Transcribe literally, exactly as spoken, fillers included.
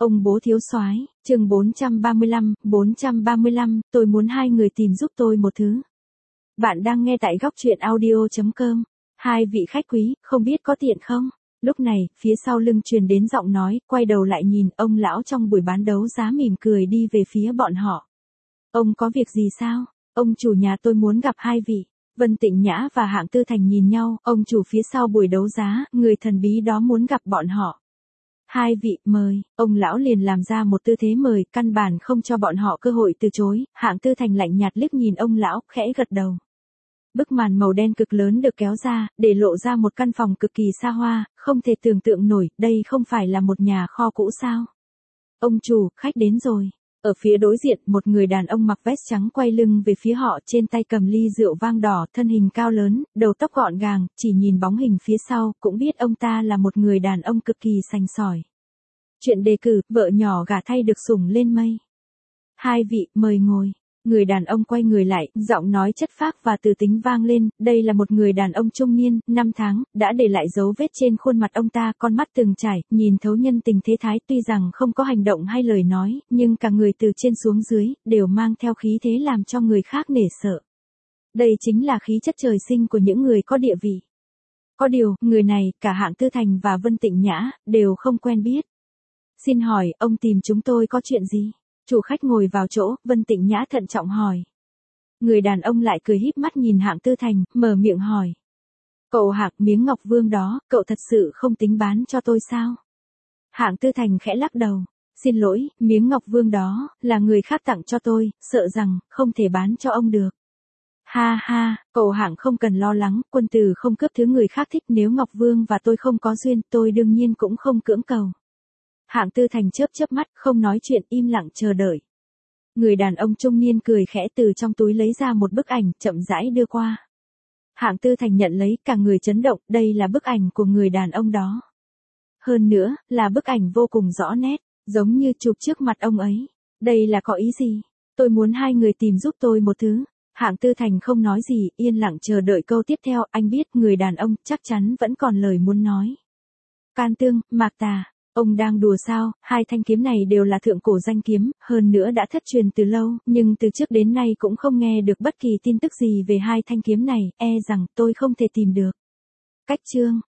Ông bố thiếu soái, chương bốn trăm ba mươi lăm, bốn trăm ba mươi lăm, tôi muốn hai người tìm giúp tôi một thứ. Bạn đang nghe tại góc truyện audio chấm com. Hai vị khách quý, không biết có tiện không? Lúc này, phía sau lưng truyền đến giọng nói, quay đầu lại nhìn, ông lão trong buổi bán đấu giá mỉm cười đi về phía bọn họ. Ông có việc gì sao? Ông chủ nhà tôi muốn gặp hai vị. Vân Tịnh Nhã và Hạng Tư Thành nhìn nhau, ông chủ phía sau buổi đấu giá, người thần bí đó muốn gặp bọn họ. Hai vị, mời, ông lão liền làm ra một tư thế mời, căn bản không cho bọn họ cơ hội từ chối. Hạng Tư Thành lạnh nhạt liếc nhìn ông lão, khẽ gật đầu. Bức màn màu đen cực lớn được kéo ra, để lộ ra một căn phòng cực kỳ xa hoa, không thể tưởng tượng nổi, đây không phải là một nhà kho cũ sao? Ông chủ, khách đến rồi. Ở phía đối diện, một người đàn ông mặc vest trắng quay lưng về phía họ, trên tay cầm ly rượu vang đỏ, thân hình cao lớn, đầu tóc gọn gàng, chỉ nhìn bóng hình phía sau, cũng biết ông ta là một người đàn ông cực kỳ sành sỏi. Chuyện đề cử, vợ nhỏ gả thay được sủng lên mây. Hai vị, mời ngồi. Người đàn ông quay người lại, giọng nói chất phác và từ tính vang lên, đây là một người đàn ông trung niên, năm tháng, đã để lại dấu vết trên khuôn mặt ông ta, con mắt từng trải, nhìn thấu nhân tình thế thái, tuy rằng không có hành động hay lời nói, nhưng cả người từ trên xuống dưới, đều mang theo khí thế làm cho người khác nể sợ. Đây chính là khí chất trời sinh của những người có địa vị. Có điều, người này, cả Hạng Tư Thành và Vân Tịnh Nhã, đều không quen biết. Xin hỏi, ông tìm chúng tôi có chuyện gì? Chủ khách ngồi vào chỗ, Vân Tịnh Nhã thận trọng hỏi. Người đàn ông lại cười híp mắt nhìn Hạng Tư Thành, mở miệng hỏi. Cậu Hạng, miếng ngọc vương đó, cậu thật sự không tính bán cho tôi sao? Hạng Tư Thành khẽ lắc đầu. Xin lỗi, miếng ngọc vương đó, là người khác tặng cho tôi, sợ rằng, không thể bán cho ông được. Ha ha, cậu Hạng không cần lo lắng, quân tử không cướp thứ người khác thích, nếu ngọc vương và tôi không có duyên, tôi đương nhiên cũng không cưỡng cầu. Hạng Tư Thành chớp chớp mắt, không nói chuyện, im lặng chờ đợi. Người đàn ông trung niên cười khẽ từ trong túi lấy ra một bức ảnh, chậm rãi đưa qua. Hạng Tư Thành nhận lấy, cả người chấn động, đây là bức ảnh của người đàn ông đó. Hơn nữa, là bức ảnh vô cùng rõ nét, giống như chụp trước mặt ông ấy. Đây là có ý gì? Tôi muốn hai người tìm giúp tôi một thứ. Hạng Tư Thành không nói gì, yên lặng chờ đợi câu tiếp theo, anh biết người đàn ông chắc chắn vẫn còn lời muốn nói. Can Tương, Mạc Tà. Ông đang đùa sao? Hai thanh kiếm này đều là thượng cổ danh kiếm, hơn nữa đã thất truyền từ lâu, nhưng từ trước đến nay cũng không nghe được bất kỳ tin tức gì về hai thanh kiếm này, e rằng tôi không thể tìm được. Cách chương,